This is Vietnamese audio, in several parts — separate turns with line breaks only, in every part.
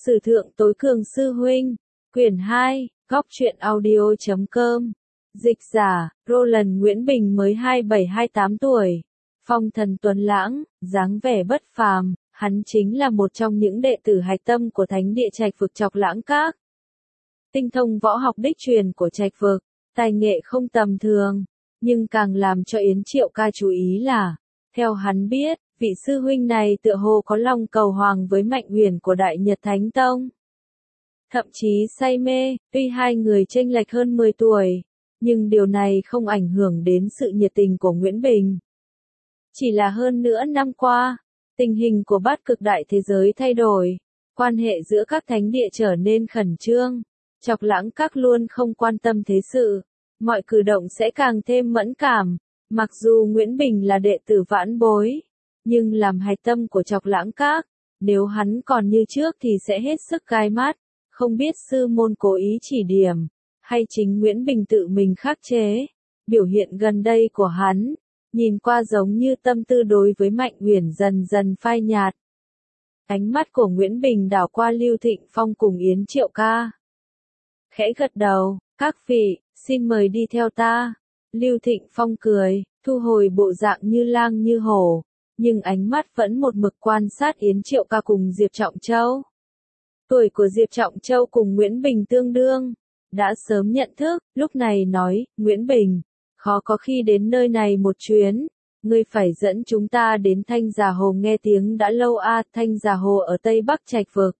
Sử thượng tối cường sư huynh, quyển 2, góc truyện audio.com, dịch giả, Roland Nguyễn Bình mới 27-28 tuổi, phong thần tuấn lãng, dáng vẻ bất phàm, hắn chính là một trong những đệ tử hạch tâm của thánh địa Trạch Vực Chọc Lãng Các. Tinh thông võ học đích truyền của Trạch Vực, tài nghệ không tầm thường, nhưng càng làm cho Yến Triệu Ca chú ý là, theo hắn biết, vị sư huynh này tựa hồ có lòng cầu hoàng với Mạnh Uyển của Đại Nhật Thánh Tông. Thậm chí say mê, tuy hai người chênh lệch hơn 10 tuổi, nhưng điều này không ảnh hưởng đến sự nhiệt tình của Nguyễn Bình. Chỉ là hơn nữa năm qua, tình hình của bát cực đại thế giới thay đổi, quan hệ giữa các thánh địa trở nên khẩn trương, Chọc Lãng Các luôn không quan tâm thế sự, mọi cử động sẽ càng thêm mẫn cảm. Mặc dù Nguyễn Bình là đệ tử vãn bối, nhưng làm hạch tâm của Chọc Lãng Các, nếu hắn còn như trước thì sẽ hết sức gai mắt, không biết sư môn cố ý chỉ điểm, hay chính Nguyễn Bình tự mình khắc chế. Biểu hiện gần đây của hắn, nhìn qua giống như tâm tư đối với Mạnh Uyển dần dần phai nhạt. Ánh mắt của Nguyễn Bình đảo qua Lưu Thịnh Phong cùng Yến Triệu Ca. Khẽ gật đầu, các vị, xin mời đi theo ta. Lưu Thịnh Phong cười, thu hồi bộ dạng như lang như hổ, nhưng ánh mắt vẫn một mực quan sát Yến Triệu Ca cùng Diệp Trọng Châu. Tuổi của Diệp Trọng Châu cùng Nguyễn Bình tương đương, đã sớm nhận thức, lúc này nói, Nguyễn Bình, khó có khi đến nơi này một chuyến, ngươi phải dẫn chúng ta đến Thanh Già Hồ nghe tiếng đã lâu Thanh Già Hồ ở Tây Bắc Trạch Vực.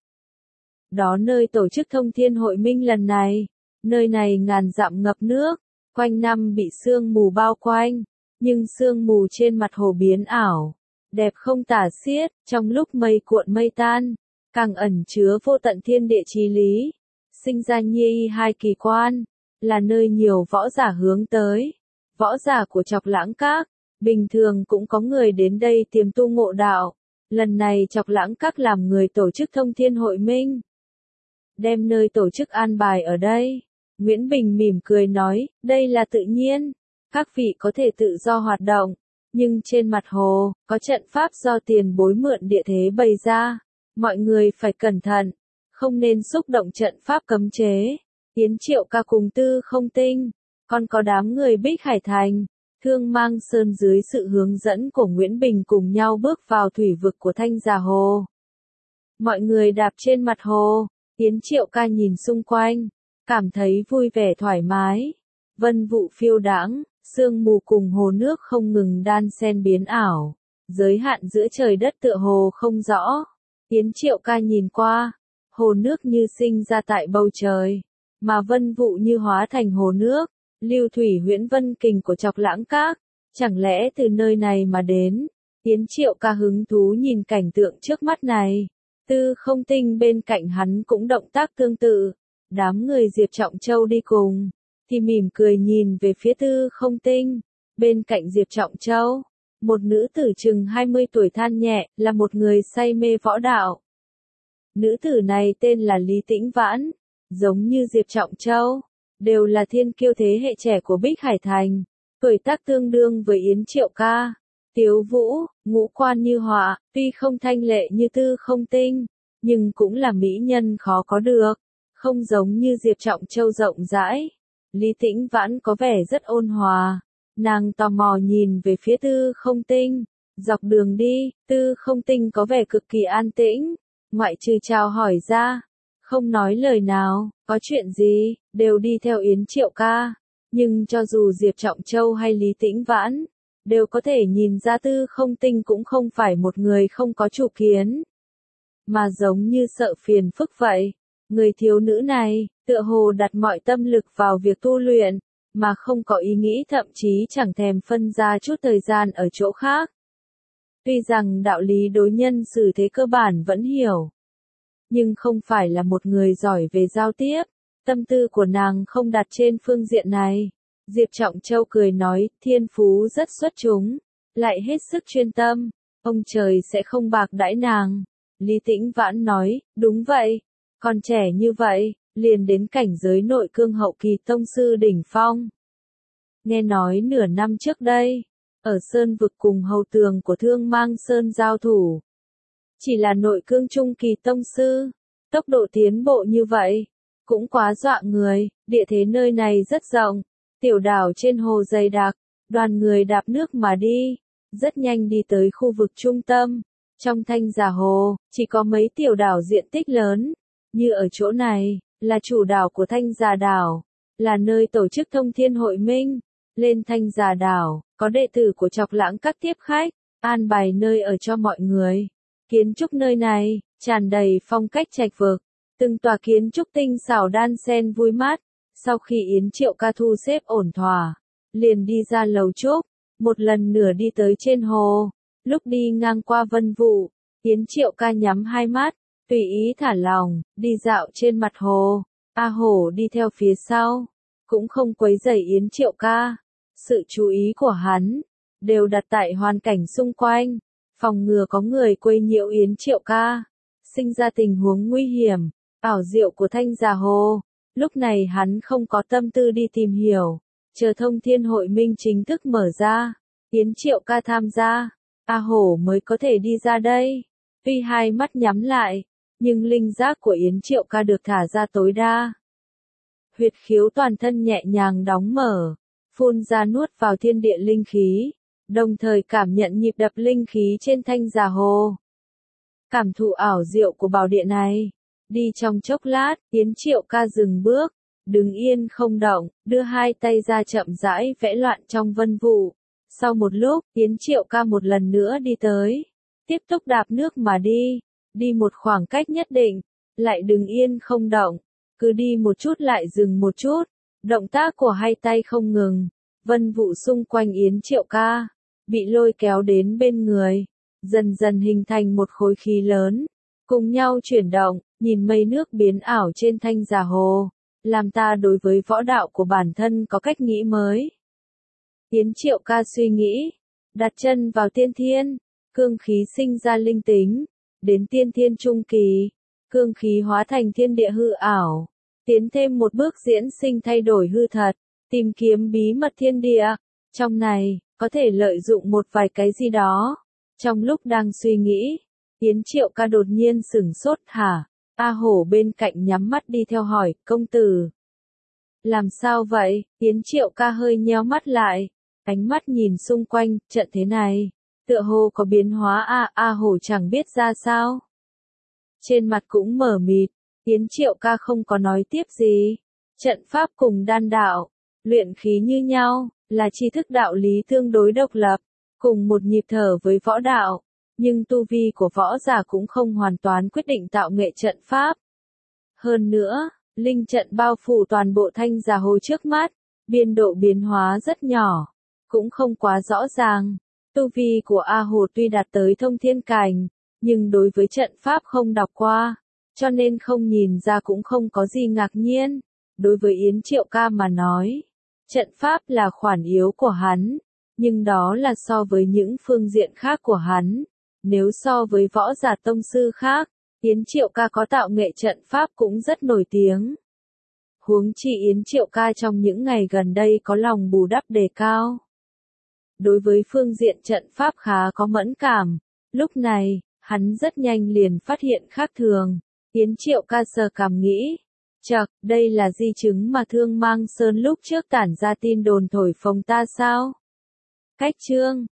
Đó nơi tổ chức Thông Thiên Hội Minh lần này, nơi này ngàn dặm ngập nước, quanh năm bị sương mù bao quanh, nhưng sương mù trên mặt hồ biến ảo, đẹp không tả xiết, trong lúc mây cuộn mây tan, càng ẩn chứa vô tận thiên địa chí lý, sinh ra nhi hai kỳ quan, là nơi nhiều võ giả hướng tới. Võ giả của Chọc Lãng Các, bình thường cũng có người đến đây tiềm tu ngộ đạo, lần này Chọc Lãng Các làm người tổ chức Thông Thiên Hội Minh. Đem nơi tổ chức an bài ở đây. Nguyễn Bình mỉm cười nói, đây là tự nhiên, các vị có thể tự do hoạt động, nhưng trên mặt hồ, có trận pháp do tiền bối mượn địa thế bày ra, mọi người phải cẩn thận, không nên xúc động trận pháp cấm chế. Yến Triệu Ca cùng Tư Không Tinh, còn có đám người Bích Hải Thành, Thương Mang Sơn dưới sự hướng dẫn của Nguyễn Bình cùng nhau bước vào thủy vực của Thanh Già Hồ. Mọi người đạp trên mặt hồ, Yến Triệu Ca nhìn xung quanh, cảm thấy vui vẻ thoải mái. Vân vụ phiêu đãng, sương mù cùng hồ nước không ngừng đan xen biến ảo, giới hạn giữa trời đất tựa hồ không rõ. Yến Triệu Ca nhìn qua, hồ nước như sinh ra tại bầu trời, mà vân vụ như hóa thành hồ nước. Lưu thủy huyễn vân kình của Chọc Lãng Các, chẳng lẽ từ nơi này mà đến? Yến Triệu Ca hứng thú nhìn cảnh tượng trước mắt này. Tư Không Tinh bên cạnh hắn cũng động tác tương tự. Đám người Diệp Trọng Châu đi cùng, thì mỉm cười nhìn về phía Tư Không Tinh. Bên cạnh Diệp Trọng Châu, một nữ tử chừng 20 tuổi than nhẹ, là một người say mê võ đạo. Nữ tử này tên là Lý Tĩnh Vãn, giống như Diệp Trọng Châu, đều là thiên kiêu thế hệ trẻ của Bích Hải Thành, tuổi tác tương đương với Yến Triệu Ca. Tiếu Vũ, ngũ quan như họa, tuy không thanh lệ như Tư Không Tinh, nhưng cũng là mỹ nhân khó có được, không giống như Diệp Trọng Châu rộng rãi. Lý Tĩnh Vãn có vẻ rất ôn hòa, nàng tò mò nhìn về phía Tư Không Tinh. Dọc đường đi, Tư Không Tinh có vẻ cực kỳ an tĩnh, ngoại trừ chào hỏi ra, không nói lời nào, có chuyện gì, đều đi theo Yến Triệu Ca. Nhưng cho dù Diệp Trọng Châu hay Lý Tĩnh Vãn, đều có thể nhìn ra Tư Không Tinh cũng không phải một người không có chủ kiến, mà giống như sợ phiền phức vậy. Người thiếu nữ này, tựa hồ đặt mọi tâm lực vào việc tu luyện, mà không có ý nghĩ thậm chí chẳng thèm phân ra chút thời gian ở chỗ khác. Tuy rằng đạo lý đối nhân xử thế cơ bản vẫn hiểu, nhưng không phải là một người giỏi về giao tiếp, tâm tư của nàng không đặt trên phương diện này. Diệp Trọng Châu cười nói, thiên phú rất xuất chúng, lại hết sức chuyên tâm, ông trời sẽ không bạc đãi nàng. Lý Tĩnh Vãn nói, đúng vậy, còn trẻ như vậy, liền đến cảnh giới nội cương hậu kỳ tông sư đỉnh phong. Nghe nói nửa năm trước đây, ở Sơn Vực cùng hầu tường của Thương Mang Sơn giao thủ, chỉ là nội cương trung kỳ tông sư, Tốc độ tiến bộ như vậy, cũng quá dọa người, địa thế nơi này rất rộng, tiểu đảo trên hồ dày đặc, đoàn người đạp nước mà đi, rất nhanh đi tới khu vực trung tâm. Trong Thanh Già Hồ, chỉ có mấy tiểu đảo diện tích lớn, như ở chỗ này, là chủ đảo của Thanh Già Đảo, là nơi tổ chức Thông Thiên Hội Minh. Lên Thanh Già Đảo, có đệ tử của Chọc Lãng Các tiếp khách, an bài nơi ở cho mọi người. Kiến trúc nơi này, tràn đầy phong cách trạch vực, từng tòa kiến trúc tinh xảo đan xen vui mắt. Sau khi Yến Triệu Ca thu xếp ổn thỏa, liền đi ra lầu trúc, một lần nữa đi tới trên hồ. Lúc đi ngang qua Vân Vụ, Yến Triệu Ca nhắm hai mắt, tùy ý thả lòng, đi dạo trên mặt hồ. A Hổ đi theo phía sau, cũng không quấy rầy Yến Triệu Ca. Sự chú ý của hắn đều đặt tại hoàn cảnh xung quanh, phòng ngừa có người quấy nhiễu Yến Triệu Ca, sinh ra tình huống nguy hiểm. Ảo diệu của Thanh Già Hồ, lúc này hắn không có tâm tư đi tìm hiểu, chờ Thông Thiên Hội Minh chính thức mở ra, Yến Triệu Ca tham gia, A Hổ mới có thể đi ra đây. Tuy hai mắt nhắm lại, nhưng linh giác của Yến Triệu Ca được thả ra tối đa. Huyệt khiếu toàn thân nhẹ nhàng đóng mở, phun ra nuốt vào thiên địa linh khí, đồng thời cảm nhận nhịp đập linh khí trên Thanh Già Hồ. Cảm thụ ảo diệu của bảo địa này, đi trong chốc lát, Yến Triệu Ca dừng bước, đứng yên không động, đưa hai tay ra chậm rãi vẽ loạn trong vân vụ. Sau một lúc, Yến Triệu Ca một lần nữa đi tới, tiếp tục đạp nước mà đi một khoảng cách nhất định, lại đứng yên không động, cứ đi một chút lại dừng một chút, động tác của hai tay không ngừng, vân vụ xung quanh Yến Triệu Ca, bị lôi kéo đến bên người, dần dần hình thành một khối khí lớn, cùng nhau chuyển động, nhìn mây nước biến ảo trên Thanh Già Hồ, làm ta đối với võ đạo của bản thân có cách nghĩ mới. Yến Triệu Ca suy nghĩ, đặt chân vào tiên thiên, cương khí sinh ra linh tính, đến tiên thiên trung kỳ, cương khí hóa thành thiên địa hư ảo, tiến thêm một bước diễn sinh thay đổi hư thật, tìm kiếm bí mật thiên địa, trong này, có thể lợi dụng một vài cái gì đó. Trong lúc đang suy nghĩ, Yến Triệu Ca đột nhiên sửng sốt hả? A Hổ bên cạnh nhắm mắt đi theo hỏi, công tử. Làm sao vậy? Yến Triệu Ca hơi nheo mắt lại, ánh mắt nhìn xung quanh, trận thế này, tựa hồ có biến hóa A Hổ chẳng biết ra sao. Trên mặt cũng mờ mịt, Yến Triệu Ca không có nói tiếp gì. Trận pháp cùng đan đạo, luyện khí như nhau, là tri thức đạo lý tương đối độc lập, cùng một nhịp thở với võ đạo, nhưng tu vi của võ giả cũng không hoàn toàn quyết định tạo nghệ trận pháp. Hơn nữa, linh trận bao phủ toàn bộ Thanh Già Hồ trước mắt, biên độ biến hóa rất nhỏ, cũng không quá rõ ràng. Tu vi của A Hồ tuy đạt tới thông thiên cảnh, nhưng đối với trận pháp không đọc qua, cho nên không nhìn ra cũng không có gì ngạc nhiên. Đối với Yến Triệu Ca mà nói, trận pháp là khoản yếu của hắn, nhưng đó là so với những phương diện khác của hắn. Nếu so với võ giả tông sư khác, Yến Triệu Ca có tạo nghệ trận pháp cũng rất nổi tiếng. Huống chi Yến Triệu Ca trong những ngày gần đây có lòng bù đắp đề cao. Đối với phương diện trận pháp khá có mẫn cảm, lúc này, hắn rất nhanh liền phát hiện khác thường. Yến Triệu Ca sờ cằm nghĩ, chậc, đây là di chứng mà Thương Mang Sơn lúc trước tản ra tin đồn thổi phồng ta sao? Cách chương